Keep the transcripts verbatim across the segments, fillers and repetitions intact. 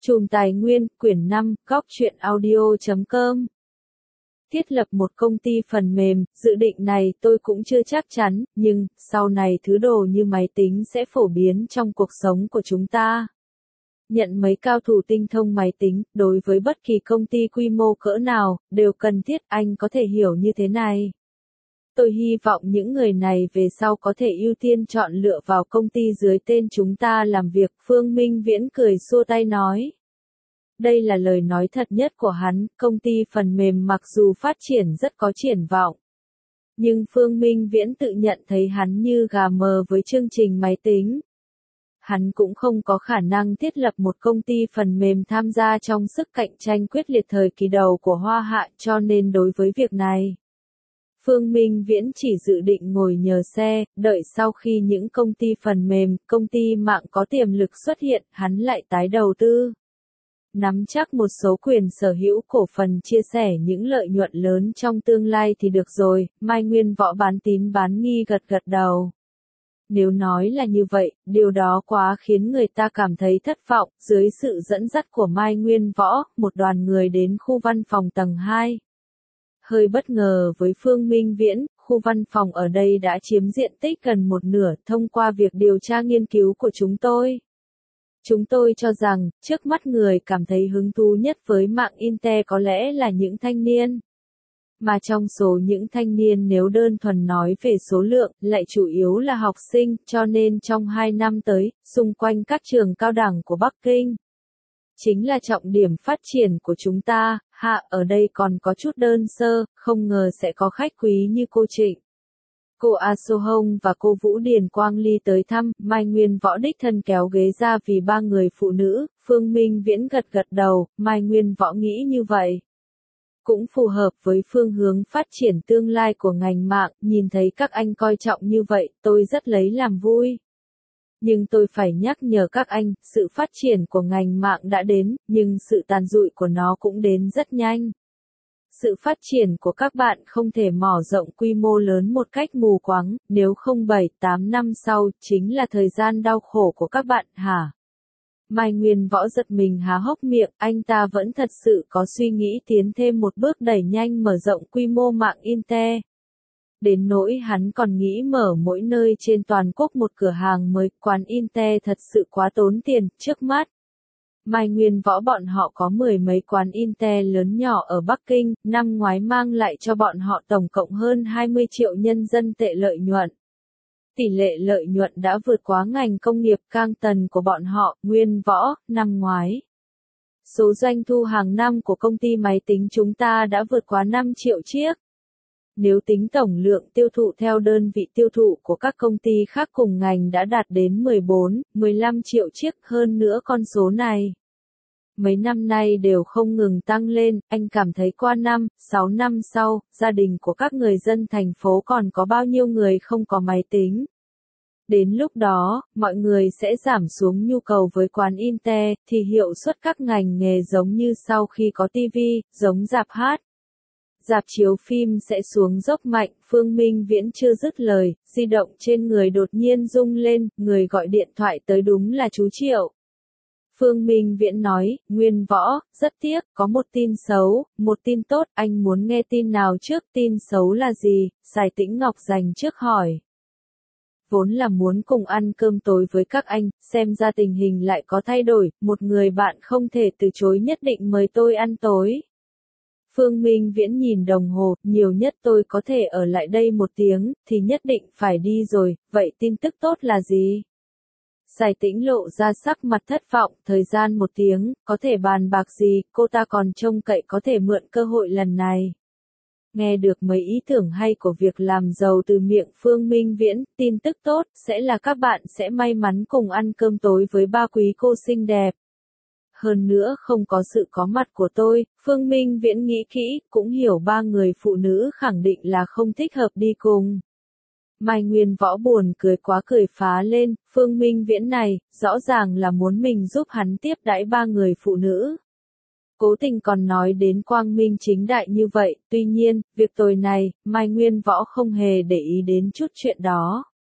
Chùm Tài Nguyên, quyển năm, góc truyện audio chấm com. Thiết lập một công ty phần mềm, dự định này tôi cũng chưa chắc chắn, nhưng, sau này thứ đồ như máy tính sẽ phổ biến trong cuộc sống của chúng ta. Nhận mấy cao thủ tinh thông máy tính, đối với bất kỳ công ty quy mô cỡ nào, đều cần thiết, anh có thể hiểu như thế này. Tôi hy vọng những người này về sau có thể ưu tiên chọn lựa vào công ty dưới tên chúng ta làm việc, Phương Minh Viễn cười xua tay nói. Đây là lời nói thật nhất của hắn, công ty phần mềm mặc dù phát triển rất có triển vọng. Nhưng Phương Minh Viễn tự nhận thấy hắn như gà mờ với chương trình máy tính. Hắn cũng không có khả năng thiết lập một công ty phần mềm tham gia trong sức cạnh tranh quyết liệt thời kỳ đầu của Hoa Hạ, cho nên đối với việc này, Phương Minh Viễn chỉ dự định ngồi nhờ xe, đợi sau khi những công ty phần mềm, công ty mạng có tiềm lực xuất hiện, hắn lại tái đầu tư. Nắm chắc một số quyền sở hữu cổ phần chia sẻ những lợi nhuận lớn trong tương lai thì được rồi, Mai Nguyên Võ bán tín bán nghi gật gật đầu. Nếu nói là như vậy, điều đó quá khiến người ta cảm thấy thất vọng, dưới sự dẫn dắt của Mai Nguyên Võ, một đoàn người đến khu văn phòng tầng hai. Hơi bất ngờ với Phương Minh Viễn, khu văn phòng ở đây đã chiếm diện tích gần một nửa thông qua việc điều tra nghiên cứu của chúng tôi. Chúng tôi cho rằng, trước mắt người cảm thấy hứng thú nhất với mạng Intel có lẽ là những thanh niên. Mà trong số những thanh niên nếu đơn thuần nói về số lượng, lại chủ yếu là học sinh, cho nên trong hai năm tới, xung quanh các trường cao đẳng của Bắc Kinh, chính là trọng điểm phát triển của chúng ta. Hạ, ở đây còn có chút đơn sơ, không ngờ sẽ có khách quý như cô Trịnh, cô A Sô Hông và cô Vũ Điền Quang Ly tới thăm. Mai Nguyên Võ đích thân kéo ghế ra vì ba người phụ nữ, Phương Minh Viễn gật gật đầu, Mai Nguyên Võ nghĩ như vậy cũng phù hợp với phương hướng phát triển tương lai của ngành mạng, nhìn thấy các anh coi trọng như vậy, tôi rất lấy làm vui. Nhưng tôi phải nhắc nhở các anh, sự phát triển của ngành mạng đã đến, nhưng sự tàn dụi của nó cũng đến rất nhanh. Sự phát triển của các bạn không thể mở rộng quy mô lớn một cách mù quáng, nếu không bảy tám năm sau, chính là thời gian đau khổ của các bạn, hả? Mai Nguyên Võ giật mình há hốc miệng, anh ta vẫn thật sự có suy nghĩ tiến thêm một bước đẩy nhanh mở rộng quy mô mạng Intel. Đến nỗi hắn còn nghĩ mở mỗi nơi trên toàn quốc một cửa hàng mới, quán Intel thật sự quá tốn tiền, trước mắt. Mai Nguyên Võ bọn họ có mười mấy quán Intel lớn nhỏ ở Bắc Kinh, năm ngoái mang lại cho bọn họ tổng cộng hơn hai mươi triệu nhân dân tệ lợi nhuận. Tỷ lệ lợi nhuận đã vượt quá ngành công nghiệp Cang Tần của bọn họ, Nguyên Võ, năm ngoái. Số doanh thu hàng năm của công ty máy tính chúng ta đã vượt quá năm triệu chiếc. Nếu tính tổng lượng tiêu thụ theo đơn vị tiêu thụ của các công ty khác cùng ngành đã đạt đến mười bốn, mười lăm triệu chiếc, hơn nữa con số này mấy năm nay đều không ngừng tăng lên, anh cảm thấy qua năm, sáu năm sau, gia đình của các người dân thành phố còn có bao nhiêu người không có máy tính. Đến lúc đó, mọi người sẽ giảm xuống nhu cầu với quán Intel, thì hiệu suất các ngành nghề giống như sau khi có ti vi, giống rạp hát, rạp chiếu phim sẽ xuống dốc mạnh. Phương Minh Viễn chưa dứt lời, di động trên người đột nhiên rung lên, người gọi điện thoại tới đúng là chú Triệu. Phương Minh Viễn nói, Nguyên Võ, rất tiếc, có một tin xấu, một tin tốt, anh muốn nghe tin nào trước? Tin xấu là gì? Sài Tĩnh Ngọc dành trước hỏi. Vốn là muốn cùng ăn cơm tối với các anh, xem ra tình hình lại có thay đổi, một người bạn không thể từ chối nhất định mời tôi ăn tối. Phương Minh Viễn nhìn đồng hồ, nhiều nhất tôi có thể ở lại đây một tiếng, thì nhất định phải đi rồi, vậy tin tức tốt là gì? Sài Tĩnh lộ ra sắc mặt thất vọng, thời gian một tiếng, có thể bàn bạc gì, cô ta còn trông cậy có thể mượn cơ hội lần này. Nghe được mấy ý tưởng hay của việc làm giàu từ miệng Phương Minh Viễn, tin tức tốt, sẽ là các bạn sẽ may mắn cùng ăn cơm tối với ba quý cô xinh đẹp. Hơn nữa không có sự có mặt của tôi, Phương Minh Viễn nghĩ kỹ, cũng hiểu ba người phụ nữ khẳng định là không thích hợp đi cùng. Mai Nguyên Võ buồn cười quá cười phá lên, Phương Minh Viễn này, rõ ràng là muốn mình giúp hắn tiếp đãi ba người phụ nữ. Cố tình còn nói đến quang minh chính đại như vậy, tuy nhiên, việc tồi này, Mai Nguyên Võ không hề để ý đến chút chuyện đó.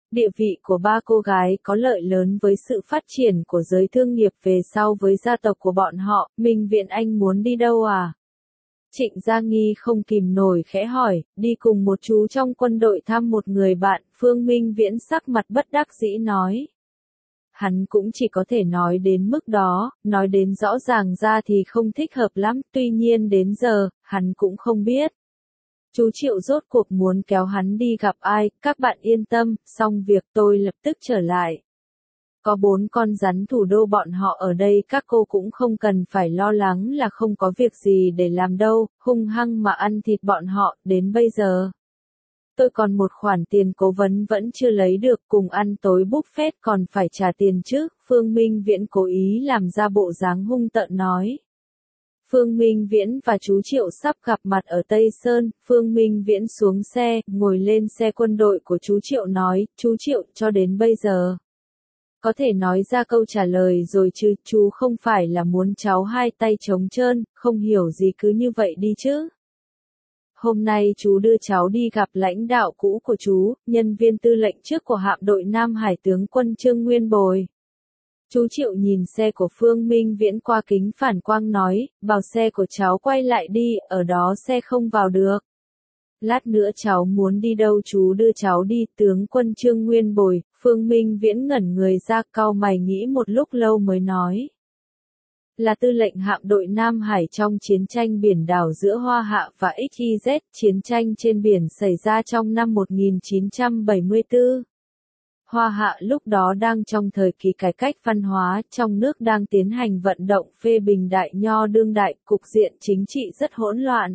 Địa vị của ba cô gái có lợi lớn với sự phát triển của giới thương nghiệp về sau với gia tộc của bọn họ, Minh Viễn anh muốn đi đâu à? Trịnh Gia Nghi không kìm nổi khẽ hỏi, đi cùng một chú trong quân đội thăm một người bạn, Phương Minh Viễn sắc mặt bất đắc dĩ nói. Hắn cũng chỉ có thể nói đến mức đó, nói đến rõ ràng ra thì không thích hợp lắm, tuy nhiên đến giờ, hắn cũng không biết. Chú Triệu rốt cuộc muốn kéo hắn đi gặp ai, các bạn yên tâm, xong việc tôi lập tức trở lại. Có bốn con rắn thủ đô bọn họ ở đây các cô cũng không cần phải lo lắng là không có việc gì để làm đâu, hung hăng mà ăn thịt bọn họ, đến bây giờ. Tôi còn một khoản tiền cố vấn vẫn chưa lấy được, cùng ăn tối buffet còn phải trả tiền chứ, Phương Minh Viễn cố ý làm ra bộ dáng hung tợn nói. Phương Minh Viễn và chú Triệu sắp gặp mặt ở Tây Sơn, Phương Minh Viễn xuống xe, ngồi lên xe quân đội của chú Triệu nói, chú Triệu cho đến bây giờ. Có thể nói ra câu trả lời rồi chứ, chú không phải là muốn cháu hai tay trống trơn, không hiểu gì cứ như vậy đi chứ. Hôm nay chú đưa cháu đi gặp lãnh đạo cũ của chú, nhân viên tư lệnh trước của hạm đội Nam Hải tướng quân Trương Nguyên Bồi. Chú Triệu nhìn xe của Phương Minh Viễn qua kính phản quang nói, bảo xe của cháu quay lại đi, ở đó xe không vào được. Lát nữa cháu muốn đi đâu chú đưa cháu đi, tướng quân Trương Nguyên Bồi, Phương Minh Viễn ngẩn người ra cau mày nghĩ một lúc lâu mới nói. Là tư lệnh hạm đội Nam Hải trong chiến tranh biển đảo giữa Hoa Hạ và ích i dét, chiến tranh trên biển xảy ra trong năm một nghìn chín trăm bảy mươi tư. Hoa Hạ lúc đó đang trong thời kỳ cải cách văn hóa, trong nước đang tiến hành vận động phê bình đại nho đương đại, cục diện chính trị rất hỗn loạn.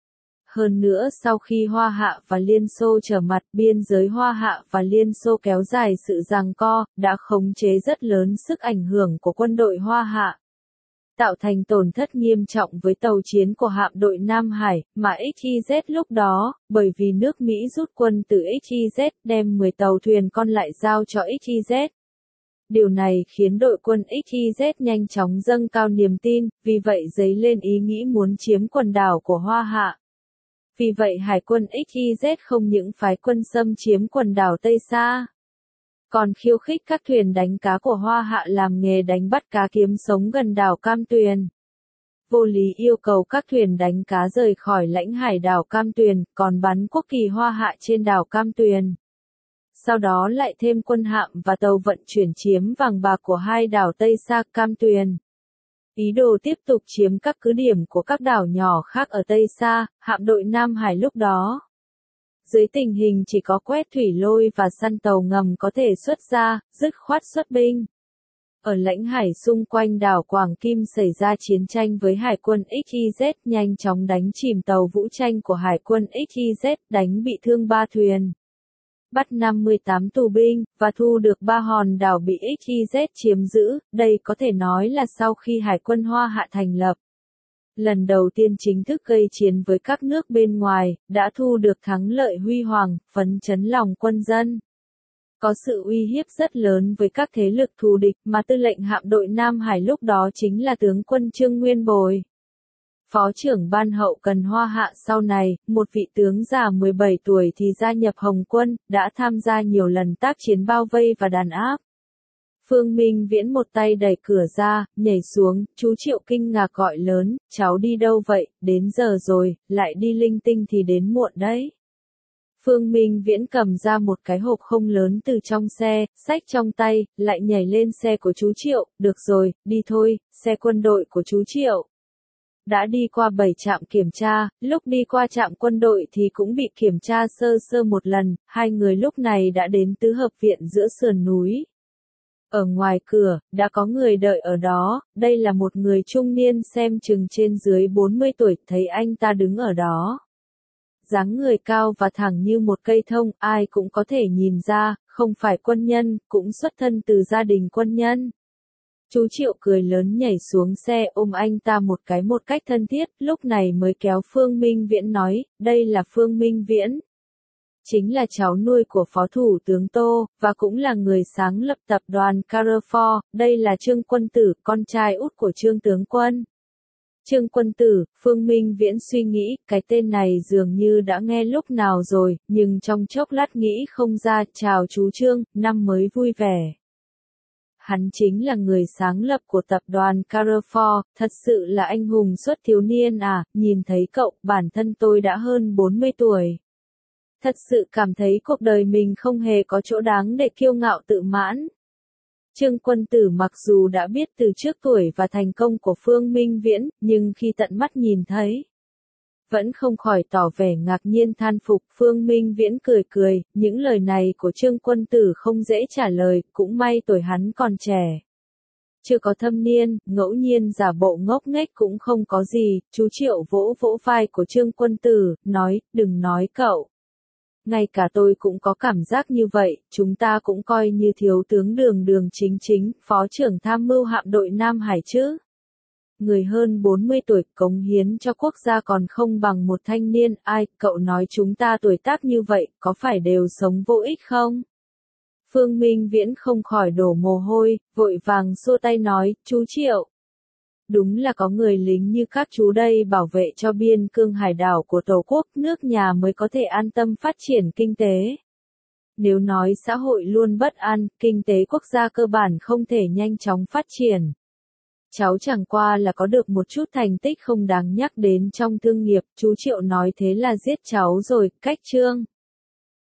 Hơn nữa sau khi Hoa Hạ và Liên Xô trở mặt, biên giới Hoa Hạ và Liên Xô kéo dài sự giằng co, đã khống chế rất lớn sức ảnh hưởng của quân đội Hoa Hạ. Tạo thành tổn thất nghiêm trọng với tàu chiến của hạm đội Nam Hải, mà ích i dét lúc đó, bởi vì nước Mỹ rút quân từ ích i dét đem mười tàu thuyền con lại giao cho ích i dét. Điều này khiến đội quân ích i dét nhanh chóng dâng cao niềm tin, vì vậy dấy lên ý nghĩ muốn chiếm quần đảo của Hoa Hạ. Vì vậy Hải quân ích i dét không những phái quân xâm chiếm quần đảo Tây Sa, còn khiêu khích các thuyền đánh cá của Hoa Hạ làm nghề đánh bắt cá kiếm sống gần đảo Cam Tuyền. Vô lý yêu cầu các thuyền đánh cá rời khỏi lãnh hải đảo Cam Tuyền, còn bắn quốc kỳ Hoa Hạ trên đảo Cam Tuyền. Sau đó lại thêm quân hạm và tàu vận chuyển chiếm vàng bạc của hai đảo Tây Sa Cam Tuyền. Ý đồ tiếp tục chiếm các cứ điểm của các đảo nhỏ khác ở Tây Sa, hạm đội Nam Hải lúc đó. Dưới tình hình chỉ có quét thủy lôi và săn tàu ngầm có thể xuất ra, dứt khoát xuất binh. Ở lãnh hải xung quanh đảo Quảng Kim xảy ra chiến tranh với Hải quân ích i dét, nhanh chóng đánh chìm tàu vũ tranh của Hải quân ích i dét, đánh bị thương ba thuyền. Bắt năm mươi tám tù binh, và thu được ba hòn đảo bị ích i dét chiếm giữ, đây có thể nói là sau khi Hải quân Hoa Hạ thành lập. Lần đầu tiên chính thức gây chiến với các nước bên ngoài, đã thu được thắng lợi huy hoàng, phấn chấn lòng quân dân. Có sự uy hiếp rất lớn với các thế lực thù địch mà tư lệnh hạm đội Nam Hải lúc đó chính là tướng quân Trương Nguyên Bồi. Phó trưởng ban hậu cần Hoa Hạ sau này, một vị tướng già mười bảy tuổi thì gia nhập Hồng quân, đã tham gia nhiều lần tác chiến bao vây và đàn áp. Phương Minh Viễn một tay đẩy cửa ra, nhảy xuống, chú Triệu kinh ngạc gọi lớn, cháu đi đâu vậy, đến giờ rồi, lại đi linh tinh thì đến muộn đấy. Phương Minh Viễn cầm ra một cái hộp không lớn từ trong xe, xách trong tay, lại nhảy lên xe của chú Triệu, được rồi, đi thôi, xe quân đội của chú Triệu. Đã đi qua bảy trạm kiểm tra, lúc đi qua trạm quân đội thì cũng bị kiểm tra sơ sơ một lần, hai người lúc này đã đến tứ hợp viện giữa sườn núi. Ở ngoài cửa, đã có người đợi ở đó, đây là một người trung niên xem chừng trên dưới bốn mươi tuổi, thấy anh ta đứng ở đó. Dáng người cao và thẳng như một cây thông, ai cũng có thể nhìn ra, không phải quân nhân, cũng xuất thân từ gia đình quân nhân. Chú Triệu cười lớn nhảy xuống xe ôm anh ta một cái một cách thân thiết, lúc này mới kéo Phương Minh Viễn nói, đây là Phương Minh Viễn. Chính là cháu nuôi của Phó Thủ tướng Tô, và cũng là người sáng lập tập đoàn Carrefour, đây là Trương Quân Tử, con trai út của Trương tướng quân. Trương Quân Tử, Phương Minh Viễn suy nghĩ, cái tên này dường như đã nghe lúc nào rồi, nhưng trong chốc lát nghĩ không ra, chào chú Trương, năm mới vui vẻ. Hắn chính là người sáng lập của tập đoàn Carrefour, thật sự là anh hùng xuất thiếu niên à, nhìn thấy cậu, bản thân tôi đã hơn bốn mươi tuổi. Thật sự cảm thấy cuộc đời mình không hề có chỗ đáng để kiêu ngạo tự mãn. Trương Quân Tử mặc dù đã biết từ trước tuổi và thành công của Phương Minh Viễn, nhưng khi tận mắt nhìn thấy, vẫn không khỏi tỏ vẻ ngạc nhiên than phục. Phương Minh Viễn cười cười, những lời này của Trương Quân Tử không dễ trả lời, cũng may tuổi hắn còn trẻ. Chưa có thâm niên, ngẫu nhiên giả bộ ngốc nghếch cũng không có gì. Chú Triệu vỗ vỗ vai của Trương Quân Tử, nói, đừng nói cậu. Ngay cả tôi cũng có cảm giác như vậy, chúng ta cũng coi như thiếu tướng Đường Đường Chính Chính, phó trưởng tham mưu hạm đội Nam Hải chứ. Người hơn bốn mươi tuổi cống hiến cho quốc gia còn không bằng một thanh niên, ai, cậu nói chúng ta tuổi tác như vậy, có phải đều sống vô ích không? Phương Minh Viễn không khỏi đổ mồ hôi, vội vàng xua tay nói, chú Triệu. Đúng là có người lính như các chú đây bảo vệ cho biên cương hải đảo của Tổ quốc, nước nhà mới có thể an tâm phát triển kinh tế. Nếu nói xã hội luôn bất an, kinh tế quốc gia cơ bản không thể nhanh chóng phát triển. Cháu chẳng qua là có được một chút thành tích không đáng nhắc đến trong thương nghiệp, chú Triệu nói thế là giết cháu rồi, cách Trương.